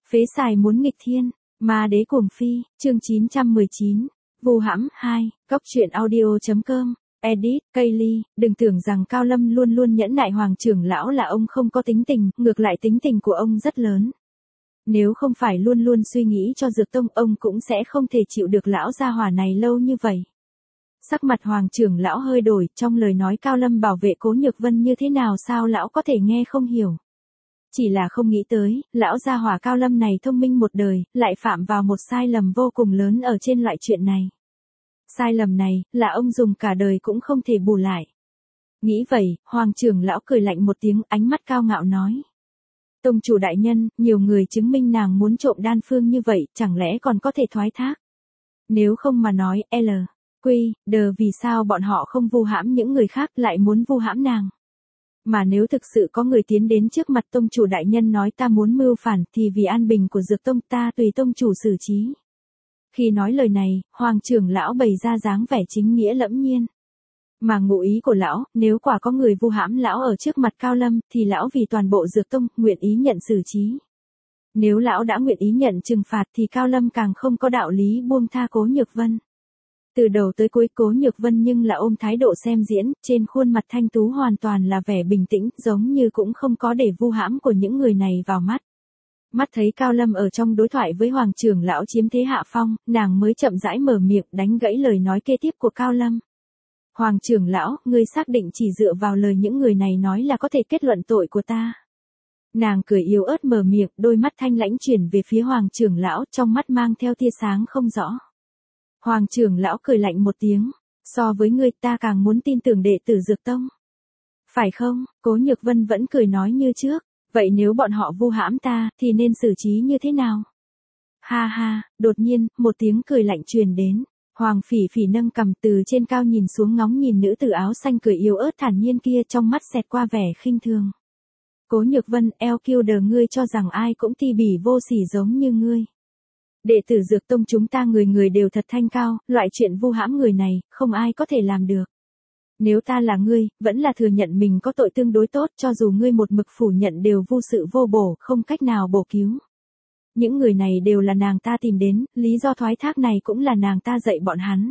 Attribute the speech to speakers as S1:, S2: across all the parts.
S1: Phế xài muốn nghịch thiên, ma đế cuồng phi, chương 919, vu hãm 2, cốc truyện audio.com, edit, Kaylee, đừng tưởng rằng Cao Lâm luôn luôn nhẫn nại Hoàng trưởng lão là ông không có tính tình, ngược lại tính tình của ông rất lớn. Nếu không phải luôn luôn suy nghĩ cho Dược Tông, ông cũng sẽ không thể chịu được lão gia hỏa này lâu như vậy. Sắc mặt Hoàng trưởng lão hơi đổi, trong lời nói Cao Lâm bảo vệ Cố Nhược Vân như thế nào sao lão có thể nghe không hiểu. Chỉ là không nghĩ tới, lão gia hỏa Cao Lâm này thông minh một đời, lại phạm vào một sai lầm vô cùng lớn ở trên loại chuyện này. Sai lầm này, là ông dùng cả đời cũng không thể bù lại. Nghĩ vậy, Hoàng trưởng lão cười lạnh một tiếng, ánh mắt cao ngạo nói. Tông chủ đại nhân, nhiều người chứng minh nàng muốn trộm đan phương như vậy, chẳng lẽ còn có thể thoái thác? Nếu không mà nói, vì sao bọn họ không vu hãm những người khác lại muốn vu hãm nàng? Mà nếu thực sự có người tiến đến trước mặt tông chủ đại nhân nói ta muốn mưu phản thì vì an bình của Dược Tông ta tùy tông chủ xử trí. Khi nói lời này, Hoàng trưởng lão bày ra dáng vẻ chính nghĩa lẫm nhiên. Mà ngụ ý của lão, nếu quả có người vu hãm lão ở trước mặt Cao Lâm thì lão vì toàn bộ Dược Tông nguyện ý nhận xử trí. Nếu lão đã nguyện ý nhận trừng phạt thì Cao Lâm càng không có đạo lý buông tha Cố Nhược Vân. Từ đầu tới cuối Cố Nhược Vân nhưng là ôm thái độ xem diễn, trên khuôn mặt thanh tú hoàn toàn là vẻ bình tĩnh, giống như cũng không có để vu hãm của những người này vào mắt. Mắt thấy Cao Lâm ở trong đối thoại với Hoàng trưởng lão chiếm thế hạ phong, nàng mới chậm rãi mở miệng đánh gãy lời nói kế tiếp của Cao Lâm. Hoàng trưởng lão, ngươi xác định chỉ dựa vào lời những người này nói là có thể kết luận tội của ta. Nàng cười yếu ớt mở miệng, đôi mắt thanh lãnh chuyển về phía Hoàng trưởng lão, trong mắt mang theo tia sáng không rõ. Hoàng trưởng lão cười lạnh một tiếng, so với ngươi ta càng muốn tin tưởng đệ tử Dược Tông. Phải không? Cố Nhược Vân vẫn cười nói như trước, vậy nếu bọn họ vu hãm ta thì nên xử trí như thế nào? Ha ha, đột nhiên, một tiếng cười lạnh truyền đến. Hoàng Phỉ Phỉ nâng cằm từ trên cao nhìn xuống ngóng nhìn nữ tử áo xanh cười yếu ớt thản nhiên kia, trong mắt xẹt qua vẻ khinh thường. Cố Nhược Vân, eo kiêu đờ, ngươi cho rằng ai cũng ti bỉ vô sỉ giống như ngươi. Đệ tử Dược Tông chúng ta người người đều thật thanh cao, loại chuyện vu hãm người này, không ai có thể làm được. Nếu ta là ngươi, vẫn là thừa nhận mình có tội tương đối tốt, cho dù ngươi một mực phủ nhận đều vô sự vô bổ, không cách nào bổ cứu. Những người này đều là nàng ta tìm đến, lý do thoái thác này cũng là nàng ta dạy bọn hắn.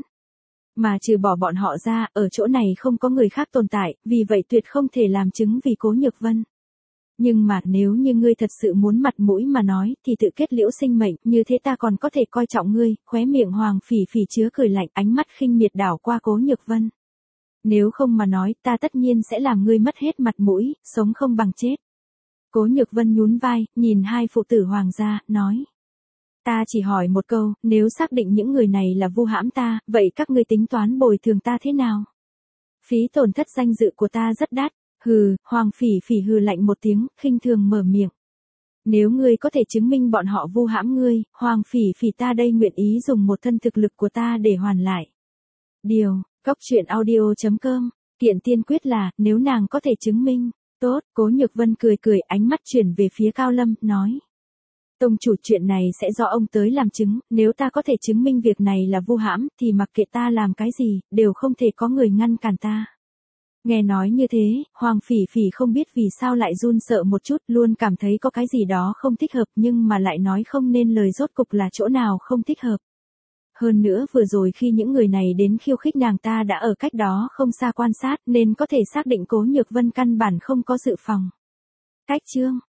S1: Mà trừ bỏ bọn họ ra, ở chỗ này không có người khác tồn tại, vì vậy tuyệt không thể làm chứng vì Cố Nhược Vân. Nhưng mà nếu như ngươi thật sự muốn mặt mũi mà nói thì tự kết liễu sinh mệnh, như thế ta còn có thể coi trọng ngươi. Khóe miệng Hoàng Phỉ Phỉ chứa cười lạnh, ánh mắt khinh miệt đảo qua Cố Nhược Vân. Nếu không mà nói ta tất nhiên sẽ làm ngươi mất hết mặt mũi, sống không bằng chết. Cố Nhược Vân nhún vai, nhìn hai phụ tử Hoàng gia, nói. Ta chỉ hỏi một câu, nếu xác định những người này là vu hãm ta, vậy các ngươi tính toán bồi thường ta thế nào? Phí tổn thất danh dự của ta rất đắt. Hừ, Hoàng Phỉ Phỉ hừ lạnh một tiếng, khinh thường mở miệng. Nếu ngươi có thể chứng minh bọn họ vu hãm ngươi, Hoàng Phỉ Phỉ ta đây nguyện ý dùng một thân thực lực của ta để hoàn lại. Cốc truyện audio.com, kiện tiên quyết là, nếu nàng có thể chứng minh. Tốt, Cố Nhược Vân cười cười, ánh mắt chuyển về phía Cao Lâm, nói. Tông chủ, chuyện này sẽ do ông tới làm chứng, nếu ta có thể chứng minh việc này là vu hãm, thì mặc kệ ta làm cái gì, đều không thể có người ngăn cản ta. Nghe nói như thế, Hoàng Phỉ Phỉ không biết vì sao lại run sợ một chút, luôn cảm thấy có cái gì đó không thích hợp nhưng mà lại nói không nên lời, rốt cục là chỗ nào không thích hợp. Hơn nữa vừa rồi khi những người này đến khiêu khích nàng ta đã ở cách đó không xa quan sát nên có thể xác định Cố Nhược Vân căn bản không có dự phòng. Cách chương